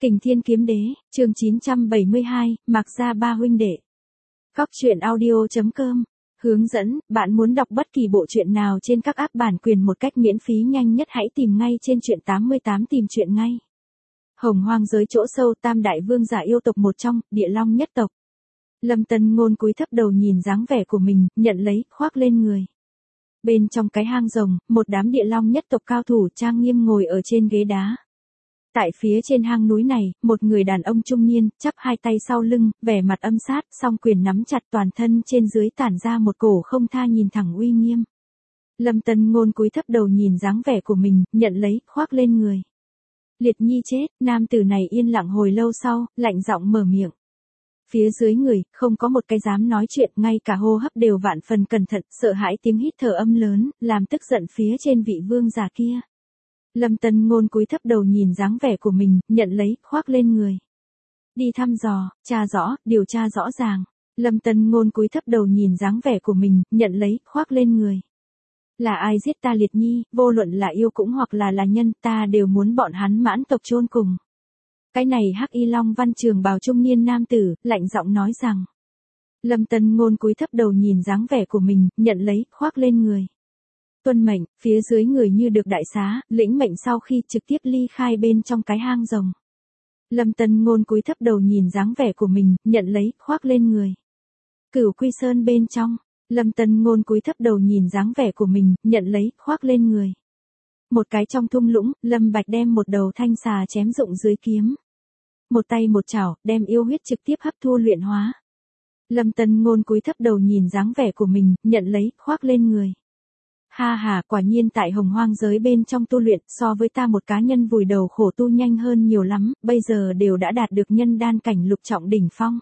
Kình Thiên Kiếm Đế, chương 972, Mạc Gia Ba huynh đệ. Góc truyện audio.com. Hướng dẫn, bạn muốn đọc bất kỳ bộ truyện nào trên các app bản quyền một cách miễn phí nhanh nhất hãy tìm ngay trên truyện 88 tìm truyện ngay. Hồng Hoang giới chỗ sâu tam đại vương giả yêu tộc một trong, Địa Long nhất tộc. Lâm Tân Ngôn cúi thấp đầu nhìn dáng vẻ của mình, nhận lấy, khoác lên người. Bên trong cái hang rồng, một đám Địa Long nhất tộc cao thủ trang nghiêm ngồi ở trên ghế đá. Tại phía trên hang núi này, một người đàn ông trung niên, chắp hai tay sau lưng, vẻ mặt âm sát, song quyền nắm chặt toàn thân trên dưới tản ra một cổ không tha nhìn thẳng uy nghiêm. Lâm Tân Ngôn cúi thấp đầu nhìn dáng vẻ của mình, nhận lấy, khoác lên người. Liệt Nhi chết, nam tử này yên lặng hồi lâu sau, lạnh giọng mở miệng. Phía dưới người, không có một cái dám nói chuyện, ngay cả hô hấp đều vạn phần cẩn thận, sợ hãi tiếng hít thở âm lớn, làm tức giận phía trên vị vương giả kia. Lâm Tân Ngôn cúi thấp đầu nhìn dáng vẻ của mình, nhận lấy, khoác lên người. Đi thăm dò, tra rõ, điều tra rõ ràng. Lâm Tân Ngôn cúi thấp đầu nhìn dáng vẻ của mình, nhận lấy, khoác lên người. Là ai giết ta Liệt Nhi, vô luận là yêu cũng hoặc là nhân, ta đều muốn bọn hắn mãn tộc chôn cùng. Cái này Hắc Y Long Văn Trường bào trung niên nam tử, lạnh giọng nói rằng. Lâm Tân Ngôn cúi thấp đầu nhìn dáng vẻ của mình, nhận lấy, khoác lên người. Tuân mệnh, phía dưới người như được đại xá, lĩnh mệnh sau khi trực tiếp ly khai bên trong cái hang rồng. Lâm Tân Ngôn cúi thấp đầu nhìn dáng vẻ của mình, nhận lấy, khoác lên người. Cửu Quy Sơn bên trong, Lâm Tân Ngôn cúi thấp đầu nhìn dáng vẻ của mình, nhận lấy, khoác lên người. Một cái trong thung lũng, Lâm Bạch đem một đầu thanh xà chém rụng dưới kiếm. Một tay một chảo, đem yêu huyết trực tiếp hấp thu luyện hóa. Lâm Tân Ngôn cúi thấp đầu nhìn dáng vẻ của mình, nhận lấy, khoác lên người. Ha ha, quả nhiên tại Hồng Hoang giới bên trong tu luyện, so với ta một cá nhân vùi đầu khổ tu nhanh hơn nhiều lắm, bây giờ đều đã đạt được nhân đan cảnh lục trọng đỉnh phong.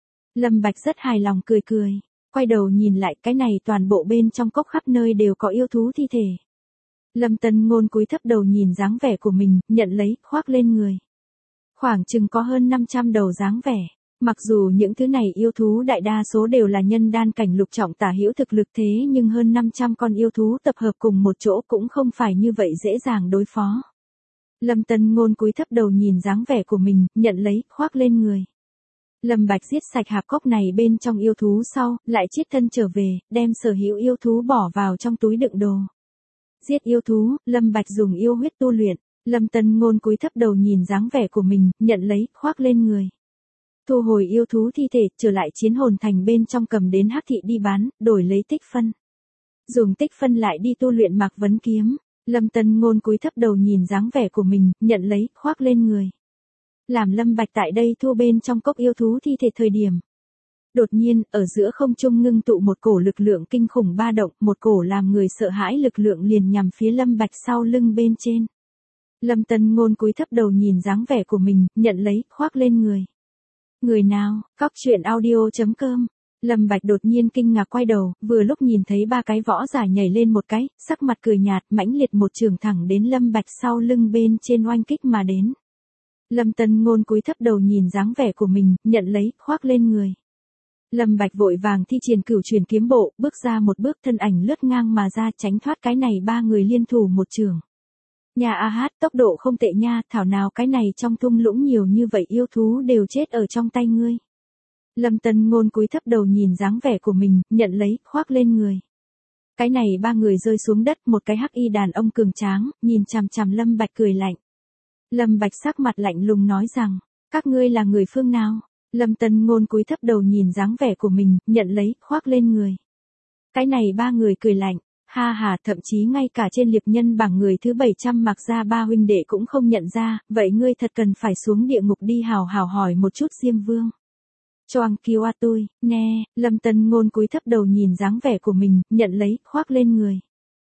Lâm Bạch rất hài lòng cười cười, quay đầu nhìn lại, cái này toàn bộ bên trong cốc khắp nơi đều có yêu thú thi thể. Lâm Tân Ngôn cúi thấp đầu nhìn dáng vẻ của mình, nhận lấy, khoác lên người. Khoảng chừng có hơn 500 đầu dáng vẻ. Mặc dù những thứ này yêu thú đại đa số đều là nhân đan cảnh lục trọng tả hữu thực lực thế nhưng hơn 500 con yêu thú tập hợp cùng một chỗ cũng không phải như vậy dễ dàng đối phó. Lâm Tân Ngôn cúi thấp đầu nhìn dáng vẻ của mình, nhận lấy, khoác lên người. Lâm Bạch giết sạch hạp cốc này bên trong yêu thú sau, lại chiết thân trở về, đem sở hữu yêu thú bỏ vào trong túi đựng đồ. Giết yêu thú, Lâm Bạch dùng yêu huyết tu luyện. Lâm Tân Ngôn cúi thấp đầu nhìn dáng vẻ của mình, nhận lấy, khoác lên người. Thu hồi yêu thú thi thể, trở lại chiến hồn thành bên trong cầm đến Hắc thị đi bán, đổi lấy tích phân. Dùng tích phân lại đi tu luyện Mạc Vấn kiếm. Lâm Tân Ngôn cúi thấp đầu nhìn dáng vẻ của mình, nhận lấy, khoác lên người. Làm Lâm Bạch tại đây thu bên trong cốc yêu thú thi thể thời điểm. Đột nhiên, ở giữa không trung ngưng tụ một cổ lực lượng kinh khủng ba động, một cổ làm người sợ hãi lực lượng liền nhằm phía Lâm Bạch sau lưng bên trên. Lâm Tân Ngôn cúi thấp đầu nhìn dáng vẻ của mình, nhận lấy, khoác lên người. Người nào, góc truyện audio.com. Lâm Bạch đột nhiên kinh ngạc quay đầu, vừa lúc nhìn thấy ba cái võ giả nhảy lên một cái, sắc mặt cười nhạt, mãnh liệt một trường thẳng đến Lâm Bạch sau lưng bên trên oanh kích mà đến. Lâm Tân Ngôn cúi thấp đầu nhìn dáng vẻ của mình, nhận lấy, khoác lên người. Lâm Bạch vội vàng thi triển Cửu Truyền kiếm bộ, bước ra một bước thân ảnh lướt ngang mà ra tránh thoát cái này ba người liên thủ một trường. Nhà A Hát, tốc độ không tệ nha, thảo nào cái này trong thung lũng nhiều như vậy yêu thú đều chết ở trong tay ngươi. Lâm Tân Ngôn cúi thấp đầu nhìn dáng vẻ của mình, nhận lấy, khoác lên người. Cái này ba người rơi xuống đất, một cái hắc y đàn ông cường tráng, nhìn chằm chằm Lâm Bạch cười lạnh. Lâm Bạch sắc mặt lạnh lùng nói rằng, các ngươi là người phương nào? Lâm Tân Ngôn cúi thấp đầu nhìn dáng vẻ của mình, nhận lấy, khoác lên người. Cái này ba người cười lạnh. Ha ha, thậm chí ngay cả trên liệp nhân bảng người thứ 700 Mạc Gia Ba huynh đệ cũng không nhận ra, vậy ngươi thật cần phải xuống địa ngục đi hào hào hỏi một chút Diêm Vương. Choang kiêu a tôi, nè, Lâm Tân Ngôn cúi thấp đầu nhìn dáng vẻ của mình, nhận lấy, khoác lên người.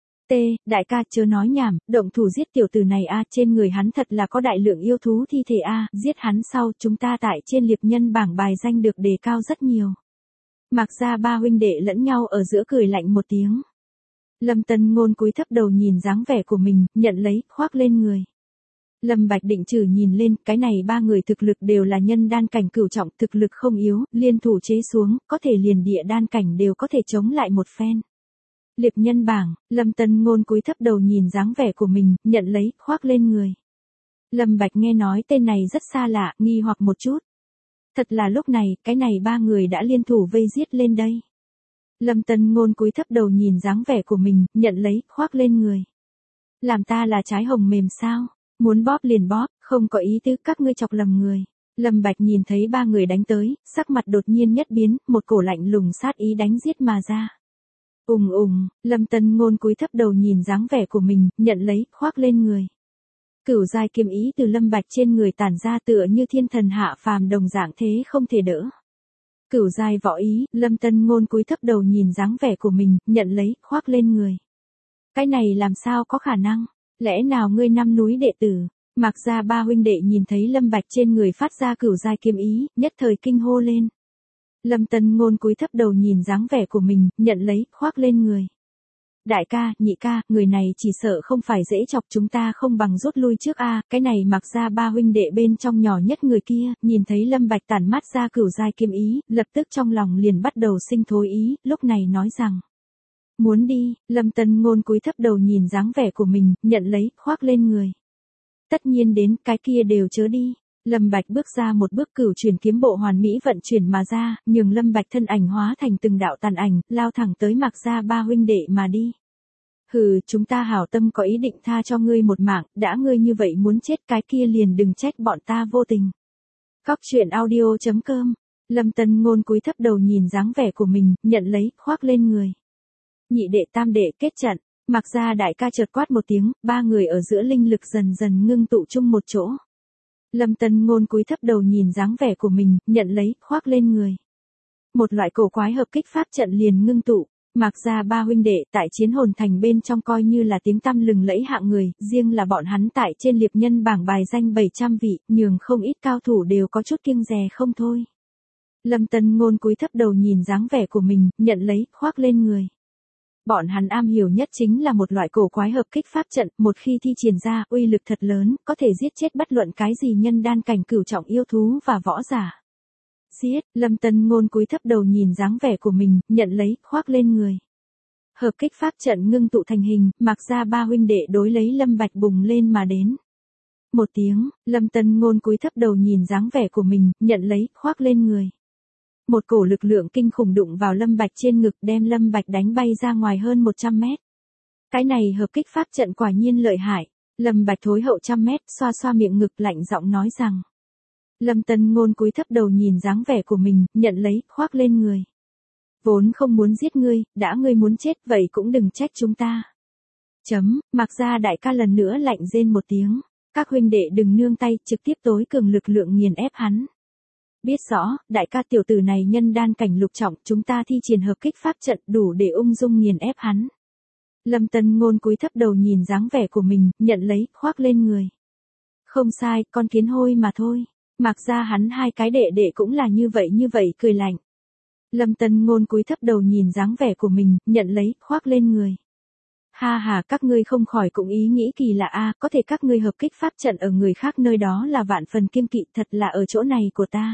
Đại ca chớ nói nhảm, động thủ giết tiểu tử này a, trên người hắn thật là có đại lượng yêu thú thi thể a, giết hắn sau chúng ta tại trên liệp nhân bảng bài danh được đề cao rất nhiều. Mạc Gia Ba huynh đệ lẫn nhau ở giữa cười lạnh một tiếng. Lâm Tân Ngôn cúi thấp đầu nhìn dáng vẻ của mình, nhận lấy, khoác lên người. Lâm Bạch định trừ nhìn lên, cái này ba người thực lực đều là nhân đan cảnh cửu trọng, thực lực không yếu, liên thủ chế xuống, có thể liền địa đan cảnh đều có thể chống lại một phen. Liệp nhân bảng, Lâm Tân Ngôn cúi thấp đầu nhìn dáng vẻ của mình, nhận lấy, khoác lên người. Lâm Bạch nghe nói tên này rất xa lạ, nghi hoặc một chút. Thật là lúc này, cái này ba người đã liên thủ vây giết lên đây. Lâm Tân Ngôn cúi thấp đầu nhìn dáng vẻ của mình, nhận lấy, khoác lên người. Làm ta là trái hồng mềm sao? Muốn bóp liền bóp, không có ý tứ các ngươi chọc lầm người. Lâm Bạch nhìn thấy ba người đánh tới, sắc mặt đột nhiên nhất biến, một cổ lạnh lùng sát ý đánh giết mà ra. Lâm Tân Ngôn cúi thấp đầu nhìn dáng vẻ của mình, nhận lấy, khoác lên người. Cửu giai kiếm ý từ Lâm Bạch trên người tản ra tựa như thiên thần hạ phàm đồng dạng thế không thể đỡ. Cửu giai võ ý, Lâm Tân Ngôn cúi thấp đầu nhìn dáng vẻ của mình, nhận lấy, khoác lên người. Cái này làm sao có khả năng? Lẽ nào ngươi năm núi đệ tử? Mạc gia ba huynh đệ nhìn thấy Lâm Bạch trên người phát ra cửu giai kiếm ý, nhất thời kinh hô lên. Lâm Tân Ngôn cúi thấp đầu nhìn dáng vẻ của mình, nhận lấy, khoác lên người. Đại ca, nhị ca, người này chỉ sợ không phải dễ chọc, chúng ta không bằng rút lui trước a. Cái này Mạc gia ba huynh đệ bên trong nhỏ nhất người kia, nhìn thấy Lâm Bạch tản mát ra cửu giai kiếm ý, lập tức trong lòng liền bắt đầu sinh thối ý, lúc này nói rằng. Muốn đi, Lâm Tân Ngôn cúi thấp đầu nhìn dáng vẻ của mình, nhận lấy, khoác lên người. Tất nhiên đến, cái kia đều chớ đi. Lâm Bạch bước ra một bước, cửu chuyển kiếm bộ hoàn mỹ vận chuyển mà ra, nhường Lâm Bạch thân ảnh hóa thành từng đạo tàn ảnh, lao thẳng tới Mạc gia ba huynh đệ mà đi. Hừ, chúng ta hảo tâm có ý định tha cho ngươi một mạng, đã ngươi như vậy muốn chết cái kia liền đừng trách bọn ta vô tình. Cóc truyện audio.com. Lâm Tân Ngôn cúi thấp đầu nhìn dáng vẻ của mình, nhận lấy, khoác lên người. Nhị đệ tam đệ kết trận. Mạc gia đại ca chợt quát một tiếng, ba người ở giữa linh lực dần dần ngưng tụ chung một chỗ. Lâm Tân Ngôn cúi thấp đầu nhìn dáng vẻ của mình, nhận lấy, khoác lên người. Một loại cổ quái hợp kích pháp trận liền ngưng tụ. Mạc gia ba huynh đệ tại chiến hồn thành bên trong coi như là tiếng tăm lừng lẫy hạng người, riêng là bọn hắn tại trên liệp nhân bảng bài danh 700 vị, nhường không ít cao thủ đều có chút kiêng dè không thôi. Lâm Tân Ngôn cúi thấp đầu nhìn dáng vẻ của mình, nhận lấy, khoác lên người. Bọn hắn am hiểu nhất chính là một loại cổ quái hợp kích pháp trận, một khi thi triển ra, uy lực thật lớn, có thể giết chết bất luận cái gì nhân đan cảnh cửu trọng yêu thú và võ giả. Giết, Lâm Tân Ngôn cúi thấp đầu nhìn dáng vẻ của mình, nhận lấy, khoác lên người. Hợp kích pháp trận ngưng tụ thành hình, Mạc gia ba huynh đệ đối lấy Lâm Bạch bùng lên mà đến. Một tiếng, Lâm Tân Ngôn cúi thấp đầu nhìn dáng vẻ của mình, nhận lấy, khoác lên người. Một cổ lực lượng kinh khủng đụng vào Lâm Bạch trên ngực, đem Lâm Bạch đánh bay ra ngoài hơn 100 mét. Cái này hợp kích pháp trận quả nhiên lợi hại. Lâm Bạch thối hậu 100 mét, xoa xoa miệng ngực lạnh giọng nói rằng. Lâm Tân Ngôn cúi thấp đầu nhìn dáng vẻ của mình, nhận lấy, khoác lên người. Vốn không muốn giết ngươi, đã ngươi muốn chết vậy cũng đừng trách chúng ta. Mạc gia đại ca lần nữa lạnh rên một tiếng. Các huynh đệ đừng nương tay, trực tiếp tối cường lực lượng nghiền ép hắn. Biết rõ, đại ca tiểu tử này nhân đan cảnh lục trọng, chúng ta thi triển hợp kích pháp trận đủ để ung dung nghiền ép hắn. Lâm Tân Ngôn cúi thấp đầu nhìn dáng vẻ của mình, nhận lấy, khoác lên người. Không sai, con kiến hôi mà thôi. Mạc gia hắn hai cái đệ đệ cũng là như vậy cười lạnh. Lâm Tân Ngôn cúi thấp đầu nhìn dáng vẻ của mình, nhận lấy, khoác lên người. Ha ha, các ngươi không khỏi cũng ý nghĩ kỳ lạ a, có thể các ngươi hợp kích pháp trận ở người khác nơi đó là vạn phần kiêng kỵ, thật là ở chỗ này của ta.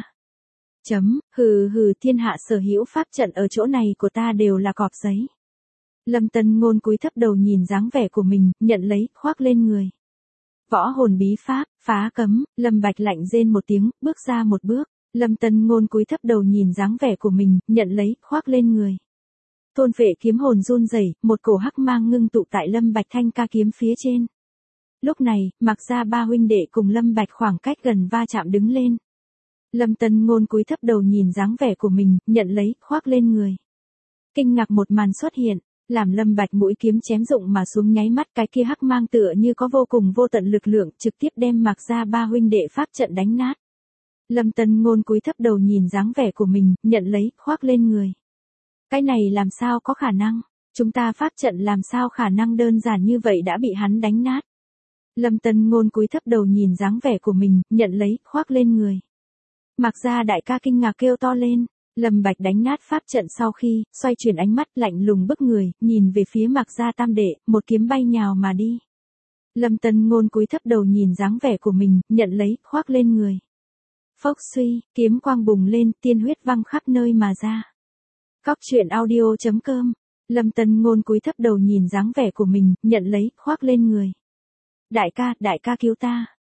Hừ, thiên hạ sở hữu pháp trận ở chỗ này của ta đều là cọp giấy. Lâm Tân Ngôn cúi thấp đầu nhìn dáng vẻ của mình, nhận lấy, khoác lên người. Võ hồn bí pháp, phá cấm, Lâm Bạch lạnh rên một tiếng, bước ra một bước. Lâm Tân Ngôn cúi thấp đầu nhìn dáng vẻ của mình, nhận lấy, khoác lên người. Thôn vệ kiếm hồn run rẩy, một cổ hắc mang ngưng tụ tại Lâm Bạch thanh ca kiếm phía trên. Lúc này, Mạc gia ba huynh đệ cùng Lâm Bạch khoảng cách gần va chạm đứng lên. Lâm Tân Ngôn cúi thấp đầu nhìn dáng vẻ của mình, nhận lấy, khoác lên người. Kinh ngạc một màn xuất hiện, làm Lâm Bạch mũi kiếm chém rụng mà xuống nháy mắt, cái kia hắc mang tựa như có vô cùng vô tận lực lượng, trực tiếp đem Mạc gia ba huynh đệ pháp trận đánh nát. Lâm Tân Ngôn cúi thấp đầu nhìn dáng vẻ của mình, nhận lấy, khoác lên người. Cái này làm sao có khả năng? Chúng ta pháp trận làm sao khả năng đơn giản như vậy đã bị hắn đánh nát? Lâm Tân Ngôn cúi thấp đầu nhìn dáng vẻ của mình, nhận lấy, khoác lên người. Mạc gia đại ca kinh ngạc kêu to lên. Lâm Bạch đánh nát pháp trận sau khi, xoay chuyển ánh mắt lạnh lùng bức người, nhìn về phía Mạc gia tam đệ, một kiếm bay nhào mà đi. Lâm Tân Ngôn cúi thấp đầu nhìn dáng vẻ của mình, nhận lấy, khoác lên người. Phốc suy, kiếm quang bùng lên, tiên huyết văng khắp nơi mà ra. Cóc truyện audio.com. Lâm Tân Ngôn cúi thấp đầu nhìn dáng vẻ của mình, nhận lấy, khoác lên người. Đại ca cứu ta.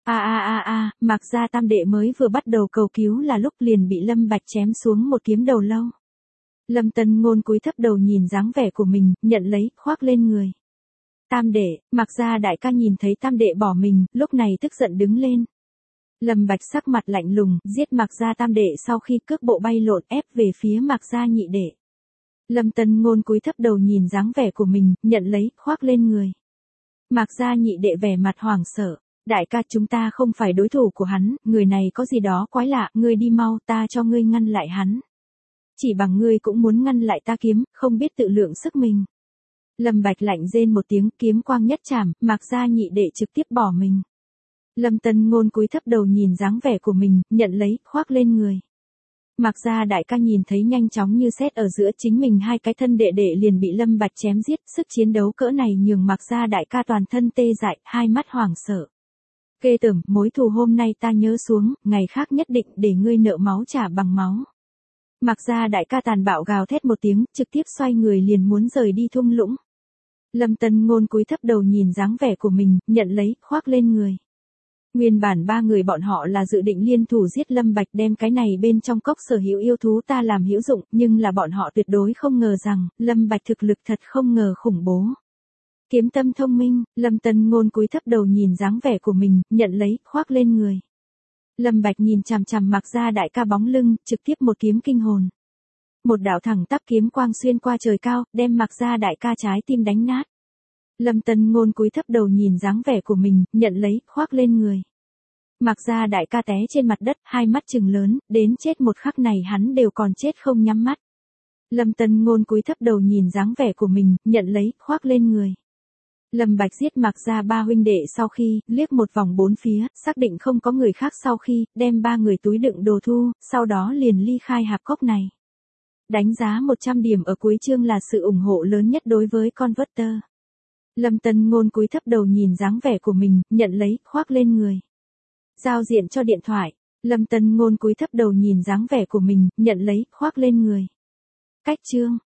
Mạc gia tam đệ mới vừa bắt đầu cầu cứu là lúc liền bị Lâm Bạch chém xuống một kiếm đầu lâu. Lâm Tân Ngôn cúi thấp đầu nhìn dáng vẻ của mình, nhận lấy, khoác lên người. Tam đệ, Mạc gia đại ca nhìn thấy tam đệ bỏ mình, lúc này tức giận đứng lên. Lâm Bạch sắc mặt lạnh lùng, giết Mạc gia tam đệ sau khi cước bộ bay lộn ép về phía Mạc gia nhị đệ. Lâm Tân Ngôn cúi thấp đầu nhìn dáng vẻ của mình, nhận lấy, khoác lên người. Mạc gia nhị đệ vẻ mặt hoảng sợ. Đại ca, chúng ta không phải đối thủ của hắn, người này có gì đó quái lạ, ngươi đi mau, ta cho ngươi ngăn lại hắn. Chỉ bằng ngươi cũng muốn ngăn lại ta kiếm, không biết tự lượng sức mình. Lâm Bạch lạnh rên một tiếng, kiếm quang nhất chạm, Mạc gia nhị đệ trực tiếp bỏ mình. Lâm Tân Ngôn cúi thấp đầu nhìn dáng vẻ của mình, nhận lấy, khoác lên người. Mạc gia đại ca nhìn thấy nhanh chóng như sét ở giữa chính mình hai cái thân đệ đệ liền bị Lâm Bạch chém giết, sức chiến đấu cỡ này nhường Mạc gia đại ca toàn thân tê dại, hai mắt hoảng sợ. Ghê tởm, mối thù hôm nay ta nhớ xuống, ngày khác nhất định để ngươi nợ máu trả bằng máu. Mạc gia đại ca tàn bạo gào thét một tiếng, trực tiếp xoay người liền muốn rời đi thung lũng. Lâm Tân Ngôn cúi thấp đầu nhìn dáng vẻ của mình, nhận lấy, khoác lên người. Nguyên bản ba người bọn họ là dự định liên thủ giết Lâm Bạch đem cái này bên trong cốc sở hữu yêu thú ta làm hữu dụng, nhưng là bọn họ tuyệt đối không ngờ rằng, Lâm Bạch thực lực thật không ngờ khủng bố. Kiếm tâm thông minh, Lâm Tân Ngôn cúi thấp đầu nhìn dáng vẻ của mình, nhận lấy, khoác lên người. Lâm Bạch nhìn chằm chằm Mạc gia đại ca bóng lưng, trực tiếp một kiếm kinh hồn. Một đạo thẳng tắp kiếm quang xuyên qua trời cao, đem Mạc gia đại ca trái tim đánh nát. Lâm Tân Ngôn cúi thấp đầu nhìn dáng vẻ của mình, nhận lấy, khoác lên người. Mạc gia đại ca té trên mặt đất, hai mắt trừng lớn, đến chết một khắc này hắn đều còn chết không nhắm mắt. Lâm Tân Ngôn cúi thấp đầu nhìn dáng vẻ của mình, nhận lấy, khoác lên người. Lâm Bạch giết Mạc gia ba huynh đệ sau khi, liếc một vòng bốn phía, xác định không có người khác sau khi, đem ba người túi đựng đồ thu, sau đó liền ly khai hạp cốc này. Đánh giá 100 điểm ở cuối chương là sự ủng hộ lớn nhất đối với Converter. Lâm Tân Ngôn cúi thấp đầu nhìn dáng vẻ của mình, nhận lấy, khoác lên người. Giao diện cho điện thoại. Lâm Tân Ngôn cúi thấp đầu nhìn dáng vẻ của mình, nhận lấy, khoác lên người. Cách chương.